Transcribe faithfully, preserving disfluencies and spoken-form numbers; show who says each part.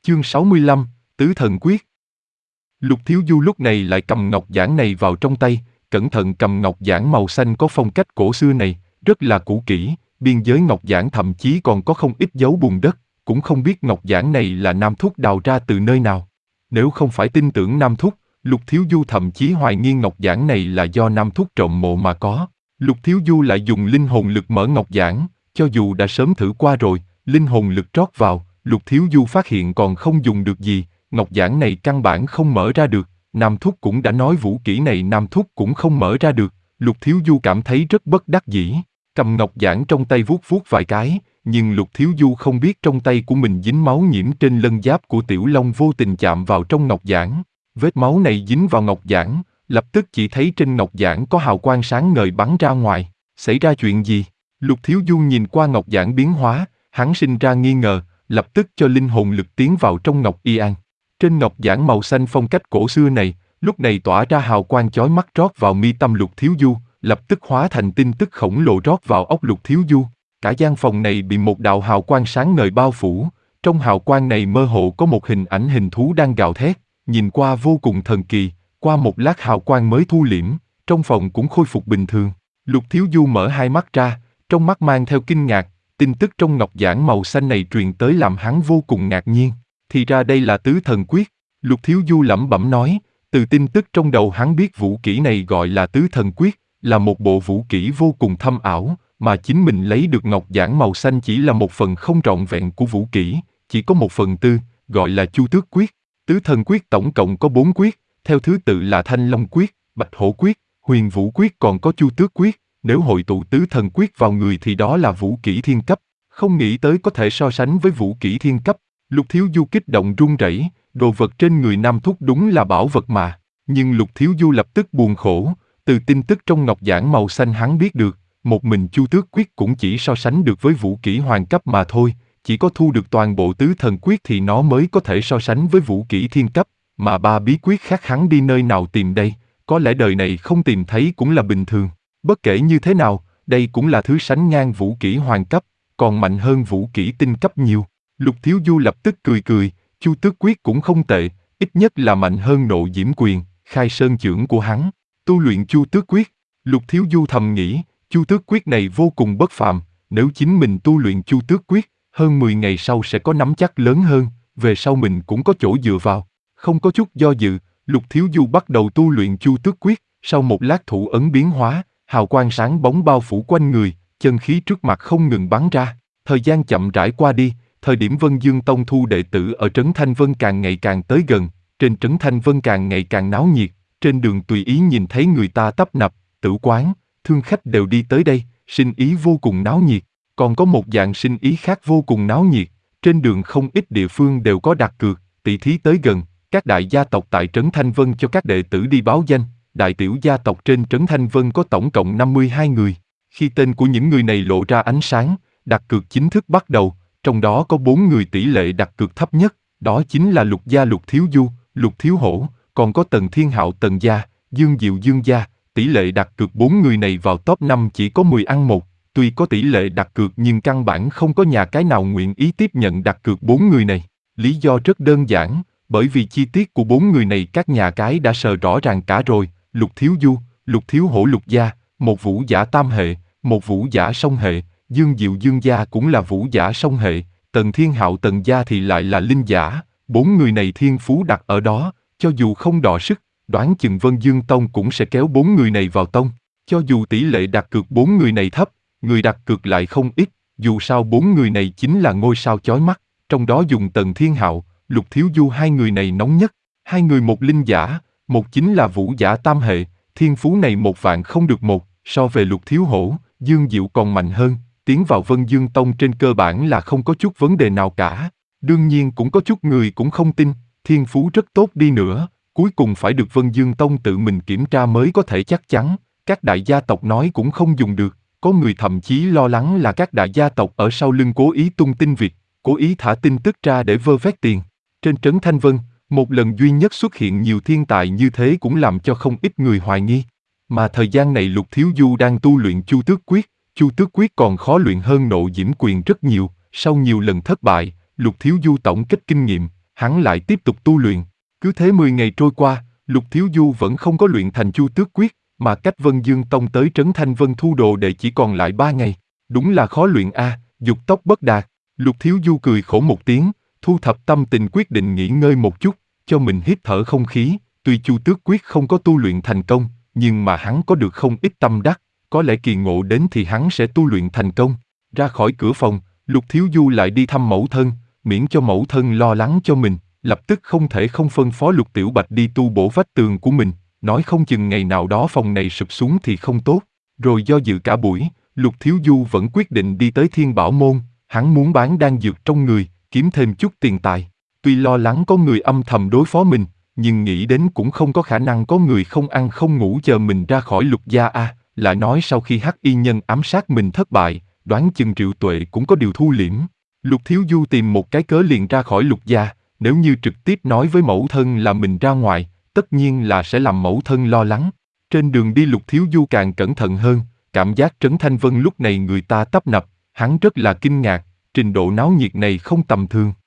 Speaker 1: Chương sáu mươi lăm, Tứ Thần Quyết. Lục Thiếu Du lúc này lại cầm ngọc giản này vào trong tay, cẩn thận cầm ngọc giản màu xanh có phong cách cổ xưa này, rất là cũ kỹ, biên giới ngọc giản thậm chí còn có không ít dấu bùn đất, cũng không biết ngọc giản này là Nam Thúc đào ra từ nơi nào. Nếu không phải tin tưởng Nam Thúc, Lục Thiếu Du thậm chí hoài nghi ngọc giản này là do Nam Thúc trộm mộ mà có. Lục Thiếu Du lại dùng linh hồn lực mở ngọc giản, cho dù đã sớm thử qua rồi, linh hồn lực trót vào, Lục Thiếu Du phát hiện còn không dùng được gì, ngọc giản này căn bản không mở ra được, Nam Thúc cũng đã nói vũ kỹ này Nam Thúc cũng không mở ra được, Lục Thiếu Du cảm thấy rất bất đắc dĩ, cầm ngọc giản trong tay vuốt vuốt vài cái, nhưng Lục Thiếu Du không biết trong tay của mình dính máu nhiễm trên lân giáp của Tiểu Long vô tình chạm vào trong ngọc giản, vết máu này dính vào ngọc giản, lập tức chỉ thấy trên ngọc giản có hào quang sáng ngời bắn ra ngoài, xảy ra chuyện gì? Lục Thiếu Du nhìn qua ngọc giản biến hóa, hắn sinh ra nghi ngờ, lập tức cho linh hồn lực tiến vào trong ngọc y an. Trên ngọc giản màu xanh phong cách cổ xưa này, lúc này tỏa ra hào quang chói mắt rót vào mi tâm Lục Thiếu Du, lập tức hóa thành tin tức khổng lồ rót vào óc Lục Thiếu Du. Cả gian phòng này bị một đạo hào quang sáng ngời bao phủ, trong hào quang này mơ hồ có một hình ảnh hình thú đang gào thét, nhìn qua vô cùng thần kỳ, qua một lát hào quang mới thu liễm, trong phòng cũng khôi phục bình thường. Lục Thiếu Du mở hai mắt ra, trong mắt mang theo kinh ngạc, tin tức trong ngọc giản màu xanh này truyền tới làm hắn vô cùng ngạc nhiên. Thì ra đây là Tứ Thần Quyết, Lục Thiếu Du lẩm bẩm nói, từ tin tức trong đầu hắn biết vũ kỹ này gọi là Tứ Thần Quyết, là một bộ vũ kỹ vô cùng thâm ảo, mà chính mình lấy được ngọc giản màu xanh chỉ là một phần không trọn vẹn của vũ kỹ, chỉ có một phần tư, gọi là Chu Tước Quyết. Tứ Thần Quyết tổng cộng có bốn quyết, theo thứ tự là Thanh Long Quyết, Bạch Hổ Quyết, Huyền Vũ Quyết còn có Chu Tước Quyết, nếu hội tụ Tứ Thần Quyết vào người thì đó là vũ kỹ thiên cấp, không nghĩ tới có thể so sánh với vũ kỹ thiên cấp. Lục Thiếu Du kích động run rẩy, đồ vật trên người Nam Thúc đúng là bảo vật mà, nhưng Lục Thiếu Du lập tức buồn khổ, từ tin tức trong ngọc giản màu xanh hắn biết được, một mình Chu Tước Quyết cũng chỉ so sánh được với vũ kỹ hoàng cấp mà thôi, chỉ có thu được toàn bộ Tứ Thần Quyết thì nó mới có thể so sánh với vũ kỹ thiên cấp, mà ba bí quyết khác hắn đi nơi nào tìm đây, có lẽ đời này không tìm thấy cũng là bình thường. Bất kể như thế nào, đây cũng là thứ sánh ngang vũ kỹ hoàng cấp, còn mạnh hơn vũ kỹ tinh cấp nhiều. Lục Thiếu Du lập tức cười cười, Chu Tước Quyết cũng không tệ, ít nhất là mạnh hơn Nộ Diễm Quyền, Khai Sơn Chưởng của hắn. Tu luyện Chu Tước Quyết, Lục Thiếu Du thầm nghĩ, Chu Tước Quyết này vô cùng bất phàm, nếu chính mình tu luyện Chu Tước Quyết, hơn mười ngày sau sẽ có nắm chắc lớn hơn, về sau mình cũng có chỗ dựa vào. Không có chút do dự, Lục Thiếu Du bắt đầu tu luyện Chu Tước Quyết, sau một lát thủ ấn biến hóa, hào quang sáng bóng bao phủ quanh người, chân khí trước mặt không ngừng bắn ra. Thời gian chậm rãi qua đi, thời điểm Vân Dương Tông thu đệ tử ở Trấn Thanh Vân càng ngày càng tới gần, trên Trấn Thanh Vân càng ngày càng náo nhiệt, trên đường tùy ý nhìn thấy người ta tấp nập, tử quán, thương khách đều đi tới đây, sinh ý vô cùng náo nhiệt. Còn có một dạng sinh ý khác vô cùng náo nhiệt, trên đường không ít địa phương đều có đặt cược, tỷ thí tới gần, các đại gia tộc tại Trấn Thanh Vân cho các đệ tử đi báo danh, đại tiểu gia tộc trên Trấn Thanh Vân có tổng cộng năm mươi hai người. Khi tên của những người này lộ ra ánh sáng, đặt cược chính thức bắt đầu, trong đó có bốn người tỷ lệ đặt cược thấp nhất, đó chính là Lục Gia Lục Thiếu Du, Lục Thiếu Hổ, còn có Tần Thiên Hạo Tần Gia, Dương Diệu Dương Gia, tỷ lệ đặt cược bốn người này vào top năm chỉ có mười ăn một, tuy có tỷ lệ đặt cược nhưng căn bản không có nhà cái nào nguyện ý tiếp nhận đặt cược bốn người này. Lý do rất đơn giản, bởi vì chi tiết của bốn người này các nhà cái đã sờ rõ ràng cả rồi, Lục Thiếu Du, Lục Thiếu Hổ Lục Gia, một vũ giả tam hệ, một vũ giả song hệ, Dương Diệu Dương Gia cũng là vũ giả song hệ, Tần Thiên Hạo Tần Gia thì lại là linh giả, bốn người này thiên phú đặt ở đó, cho dù không đọ sức, đoán chừng Vân Dương Tông cũng sẽ kéo bốn người này vào tông, cho dù tỷ lệ đặt cược bốn người này thấp, người đặt cược lại không ít, dù sao bốn người này chính là ngôi sao chói mắt, trong đó dùng Tần Thiên Hạo, Lục Thiếu Du hai người này nóng nhất, hai người một linh giả, một chính là vũ giả tam hệ, thiên phú này một vạn không được một, so về Lục Thiếu Hổ, Dương Diệu còn mạnh hơn, tiến vào Vân Dương Tông trên cơ bản là không có chút vấn đề nào cả, đương nhiên cũng có chút người cũng không tin, thiên phú rất tốt đi nữa, cuối cùng phải được Vân Dương Tông tự mình kiểm tra mới có thể chắc chắn, các đại gia tộc nói cũng không dùng được, có người thậm chí lo lắng là các đại gia tộc ở sau lưng cố ý tung tin vịt, cố ý thả tin tức ra để vơ vét tiền. Trên Trấn Thanh Vân, một lần duy nhất xuất hiện nhiều thiên tài như thế cũng làm cho không ít người hoài nghi. Mà thời gian này Lục Thiếu Du đang tu luyện Chu Tước Quyết, Chu Tước Quyết còn khó luyện hơn Nộ Diễm Quyền rất nhiều, sau nhiều lần thất bại, Lục Thiếu Du tổng kết kinh nghiệm, hắn lại tiếp tục tu luyện. Cứ thế mười ngày trôi qua, Lục Thiếu Du vẫn không có luyện thành Chu Tước Quyết, mà cách Vân Dương Tông tới trấn Thanh Vân thu đồ đệ chỉ còn lại ba ngày. Đúng là khó luyện a, dục tốc bất đạt. Lục Thiếu Du cười khổ một tiếng, thu thập tâm tình quyết định nghỉ ngơi một chút, cho mình hít thở không khí. Tuy Chu Tước Quyết không có tu luyện thành công, nhưng mà hắn có được không ít tâm đắc, có lẽ kỳ ngộ đến thì hắn sẽ tu luyện thành công. Ra khỏi cửa phòng, Lục Thiếu Du lại đi thăm mẫu thân, miễn cho mẫu thân lo lắng cho mình, lập tức không thể không phân phó Lục Tiểu Bạch đi tu bổ vách tường của mình, nói không chừng ngày nào đó phòng này sụp xuống thì không tốt. Rồi do dự cả buổi, Lục Thiếu Du vẫn quyết định đi tới Thiên Bảo Môn, hắn muốn bán đan dược trong người, kiếm thêm chút tiền tài. Tuy lo lắng có người âm thầm đối phó mình, nhưng nghĩ đến cũng không có khả năng có người không ăn không ngủ chờ mình ra khỏi Lục gia a. À, lại nói sau khi hắc y nhân ám sát mình thất bại, đoán chừng Triệu Tuệ cũng có điều thu liễm. Lục Thiếu Du tìm một cái cớ liền ra khỏi Lục gia, nếu như trực tiếp nói với mẫu thân là mình ra ngoài, tất nhiên là sẽ làm mẫu thân lo lắng. Trên đường đi Lục Thiếu Du càng cẩn thận hơn, cảm giác Trấn Thanh Vân lúc này người ta tấp nập, hắn rất là kinh ngạc, trình độ náo nhiệt này không tầm thường.